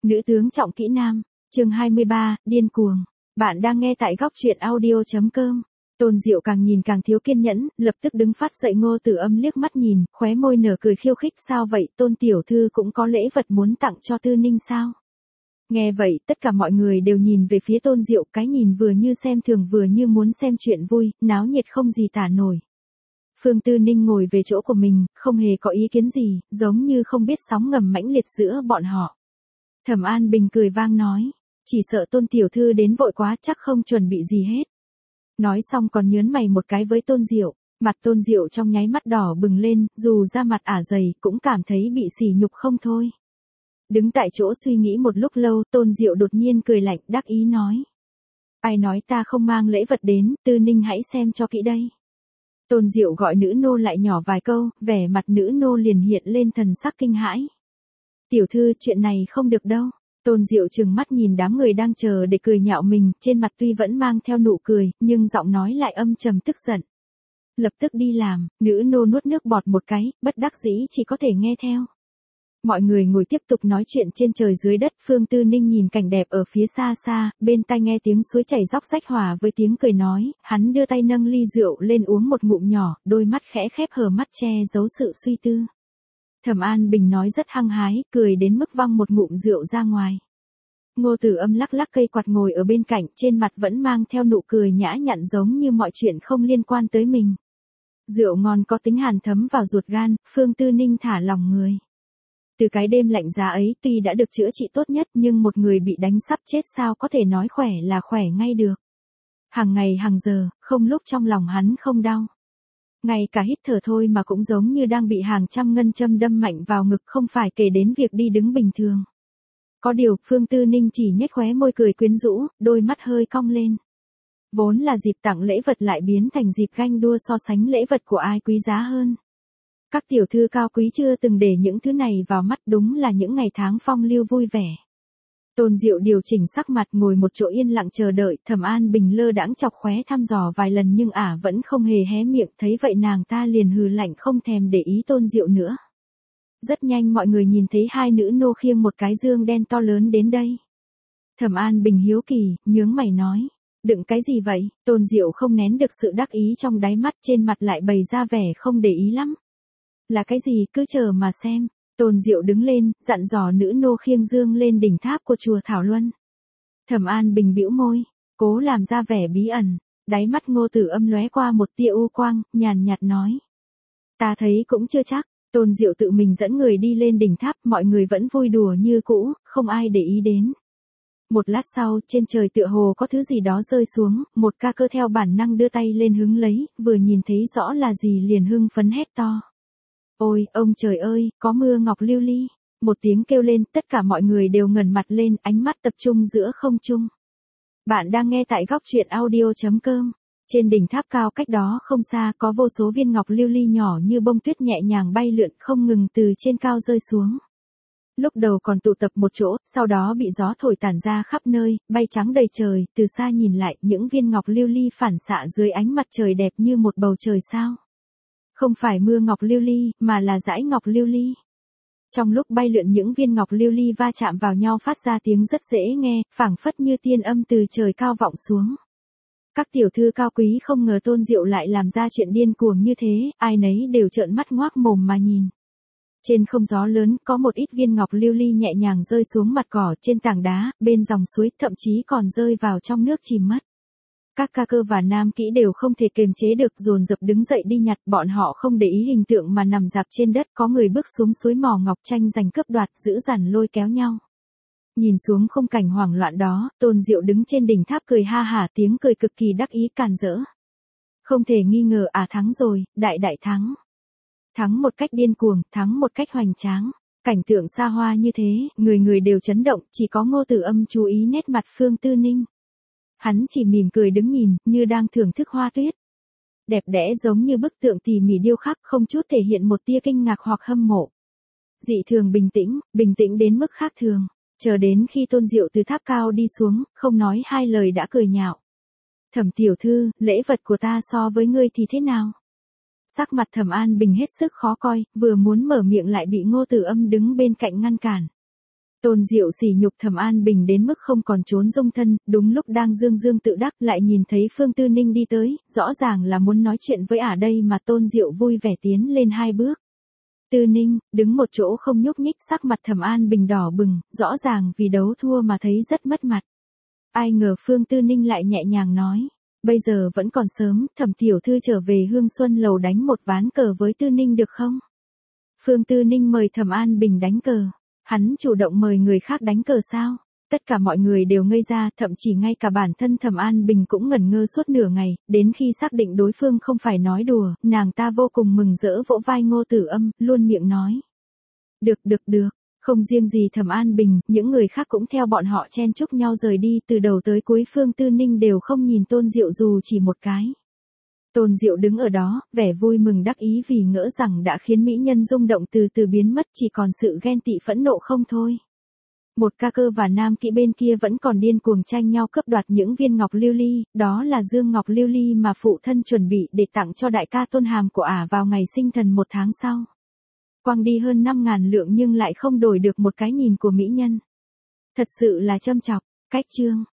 Nữ tướng trọng kỹ nam, chương 23, điên cuồng. Bạn đang nghe tại góc truyện audio.com. Tôn Diệu càng nhìn càng thiếu kiên nhẫn, lập tức đứng phát dậy. Ngô Tử Âm liếc mắt nhìn, khóe môi nở cười khiêu khích. Sao vậy, Tôn tiểu thư cũng có lễ vật muốn tặng cho Tư Ninh sao? Nghe vậy, tất cả mọi người đều nhìn về phía Tôn Diệu, cái nhìn vừa như xem thường vừa như muốn xem chuyện vui, náo nhiệt không gì tả nổi. Phương Tư Ninh ngồi về chỗ của mình, không hề có ý kiến gì, giống như không biết sóng ngầm mãnh liệt giữa bọn họ. Thẩm An Bình cười vang nói, chỉ sợ Tôn tiểu thư đến vội quá, chắc không chuẩn bị gì hết. Nói xong còn nhớn mày một cái với Tôn Diệu, mặt Tôn Diệu trong nháy mắt đỏ bừng lên, dù da mặt ả dày, cũng cảm thấy bị sỉ nhục không thôi. Đứng tại chỗ suy nghĩ một lúc lâu, Tôn Diệu đột nhiên cười lạnh, đắc ý nói. Ai nói ta không mang lễ vật đến, Tư Ninh hãy xem cho kỹ đây. Tôn Diệu gọi nữ nô lại nhỏ vài câu, vẻ mặt nữ nô liền hiện lên thần sắc kinh hãi. Tiểu thư, chuyện này không được đâu. Tôn Diệu trừng mắt nhìn đám người đang chờ để cười nhạo mình, trên mặt tuy vẫn mang theo nụ cười, nhưng giọng nói lại âm trầm tức giận. Lập tức đi làm, nữ nô nuốt nước bọt một cái, bất đắc dĩ chỉ có thể nghe theo. Mọi người ngồi tiếp tục nói chuyện trên trời dưới đất. Phương Tư Ninh nhìn cảnh đẹp ở phía xa xa, bên tai nghe tiếng suối chảy róc rách hòa với tiếng cười nói, hắn đưa tay nâng ly rượu lên uống một ngụm nhỏ, đôi mắt khẽ khép hờ mắt che giấu sự suy tư. Thẩm An Bình nói rất hăng hái, cười đến mức văng một ngụm rượu ra ngoài. Ngô Tử Âm lắc lắc cây quạt ngồi ở bên cạnh, trên mặt vẫn mang theo nụ cười nhã nhặn giống như mọi chuyện không liên quan tới mình. Rượu ngon có tính hàn thấm vào ruột gan, Phương Tư Ninh thả lòng người. Từ cái đêm lạnh giá ấy tuy đã được chữa trị tốt nhất nhưng một người bị đánh sắp chết sao có thể nói khỏe là khỏe ngay được. Hàng ngày hàng giờ, không lúc trong lòng hắn không đau. Ngay cả hít thở thôi mà cũng giống như đang bị hàng trăm ngân châm đâm mạnh vào ngực, không phải kể đến việc đi đứng bình thường. Có điều, Phương Tư Ninh chỉ nhếch khóe môi cười quyến rũ, đôi mắt hơi cong lên. Vốn là dịp tặng lễ vật lại biến thành dịp ganh đua so sánh lễ vật của ai quý giá hơn. Các tiểu thư cao quý chưa từng để những thứ này vào mắt, đúng là những ngày tháng phong lưu vui vẻ. Tôn Diệu điều chỉnh sắc mặt ngồi một chỗ yên lặng chờ đợi. Thẩm An Bình lơ đãng chọc khóe thăm dò vài lần nhưng ả vẫn không hề hé miệng, thấy vậy nàng ta liền hừ lạnh không thèm để ý Tôn Diệu nữa. Rất nhanh mọi người nhìn thấy hai nữ nô khiêng một cái dương đen to lớn đến đây. Thẩm An Bình hiếu kỳ, nhướng mày nói, đựng cái gì vậy? Tôn Diệu không nén được sự đắc ý trong đáy mắt, trên mặt lại bày ra vẻ không để ý lắm. Là cái gì, cứ chờ mà xem. Tôn Diệu đứng lên, dặn dò nữ nô khiêng dương lên đỉnh tháp của chùa Thảo Luân. Thẩm An Bình bĩu môi, cố làm ra vẻ bí ẩn. Đáy mắt Ngô Tử Âm lóe qua một tia u quang, nhàn nhạt nói. Ta thấy cũng chưa chắc. Tôn Diệu tự mình dẫn người đi lên đỉnh tháp, mọi người vẫn vui đùa như cũ, không ai để ý đến. Một lát sau, trên trời tựa hồ có thứ gì đó rơi xuống, một ca cơ theo bản năng đưa tay lên hứng lấy, vừa nhìn thấy rõ là gì liền hưng phấn hét to. Ôi, ông trời ơi, có mưa ngọc lưu ly. Một tiếng kêu lên, tất cả mọi người đều ngẩng mặt lên, ánh mắt tập trung giữa không trung. Bạn đang nghe tại góc truyện audio.com. Trên đỉnh tháp cao cách đó không xa có vô số viên ngọc lưu ly nhỏ như bông tuyết nhẹ nhàng bay lượn không ngừng từ trên cao rơi xuống. Lúc đầu còn tụ tập một chỗ, sau đó bị gió thổi tản ra khắp nơi, bay trắng đầy trời, từ xa nhìn lại, những viên ngọc lưu ly phản xạ dưới ánh mặt trời đẹp như một bầu trời sao. Không phải mưa ngọc lưu ly, mà là dải ngọc lưu ly. Trong lúc bay lượn những viên ngọc lưu ly va chạm vào nhau phát ra tiếng rất dễ nghe, phảng phất như tiên âm từ trời cao vọng xuống. Các tiểu thư cao quý không ngờ Tôn Diệu lại làm ra chuyện điên cuồng như thế, ai nấy đều trợn mắt ngoác mồm mà nhìn. Trên không gió lớn, có một ít viên ngọc lưu ly nhẹ nhàng rơi xuống mặt cỏ, trên tảng đá, bên dòng suối, thậm chí còn rơi vào trong nước chìm mất. Các ca cơ và nam kỹ đều không thể kiềm chế được, dồn dập đứng dậy đi nhặt, bọn họ không để ý hình tượng mà nằm rạp trên đất, có người bước xuống suối mỏ ngọc tranh giành cướp đoạt, giữ dằn lôi kéo nhau. Nhìn xuống khung cảnh hoảng loạn đó, Tôn Diệu đứng trên đỉnh tháp cười ha hả, tiếng cười cực kỳ đắc ý càn rỡ. Không thể nghi ngờ, thắng rồi, đại thắng. Thắng một cách điên cuồng, thắng một cách hoành tráng. Cảnh tượng xa hoa như thế, người người đều chấn động, chỉ có Ngô Tử Âm chú ý nét mặt Phương Tư Ninh. Hắn chỉ mỉm cười đứng nhìn, như đang thưởng thức hoa tuyết. Đẹp đẽ giống như bức tượng tỉ mỉ điêu khắc, không chút thể hiện một tia kinh ngạc hoặc hâm mộ. Dị thường bình tĩnh đến mức khác thường. Chờ đến khi Tôn Diệu từ tháp cao đi xuống, không nói hai lời đã cười nhạo. Thẩm tiểu thư, lễ vật của ta so với ngươi thì thế nào? Sắc mặt Thẩm An Bình hết sức khó coi, vừa muốn mở miệng lại bị Ngô Tử Âm đứng bên cạnh ngăn cản. Tôn Diệu sỉ nhục Thẩm An Bình đến mức không còn trốn dung thân, đúng lúc đang dương dương tự đắc lại nhìn thấy Phương Tư Ninh đi tới, rõ ràng là muốn nói chuyện với ả đây mà Tôn Diệu vui vẻ tiến lên 2 bước. Tư Ninh, đứng một chỗ không nhúc nhích, sắc mặt Thẩm An Bình đỏ bừng, rõ ràng vì đấu thua mà thấy rất mất mặt. Ai ngờ Phương Tư Ninh lại nhẹ nhàng nói, bây giờ vẫn còn sớm, Thẩm tiểu thư trở về Hương Xuân lầu đánh một ván cờ với Tư Ninh được không? Phương Tư Ninh mời Thẩm An Bình đánh cờ. Hắn chủ động mời người khác đánh cờ sao? Tất cả mọi người đều ngây ra, thậm chí ngay cả bản thân Thẩm An Bình cũng ngẩn ngơ suốt nửa ngày, đến khi xác định đối phương không phải nói đùa, nàng ta vô cùng mừng rỡ vỗ vai Ngô Tử Âm, luôn miệng nói. Được, không riêng gì Thẩm An Bình, những người khác cũng theo bọn họ chen chúc nhau rời đi, từ đầu tới cuối Phương Tư Ninh đều không nhìn Tôn Diệu dù chỉ một cái. Tôn Diệu đứng ở đó, vẻ vui mừng đắc ý vì ngỡ rằng đã khiến mỹ nhân rung động từ từ biến mất, chỉ còn sự ghen tị phẫn nộ không thôi. Một ca cơ và nam kỵ bên kia vẫn còn điên cuồng tranh nhau cướp đoạt những viên ngọc lưu ly, đó là dương ngọc lưu ly mà phụ thân chuẩn bị để tặng cho đại ca Tôn Hàm của ả vào ngày sinh thần 1 tháng sau. Quăng đi hơn 5.000 lượng nhưng lại không đổi được một cái nhìn của mỹ nhân. Thật sự là châm chọc. Cách chương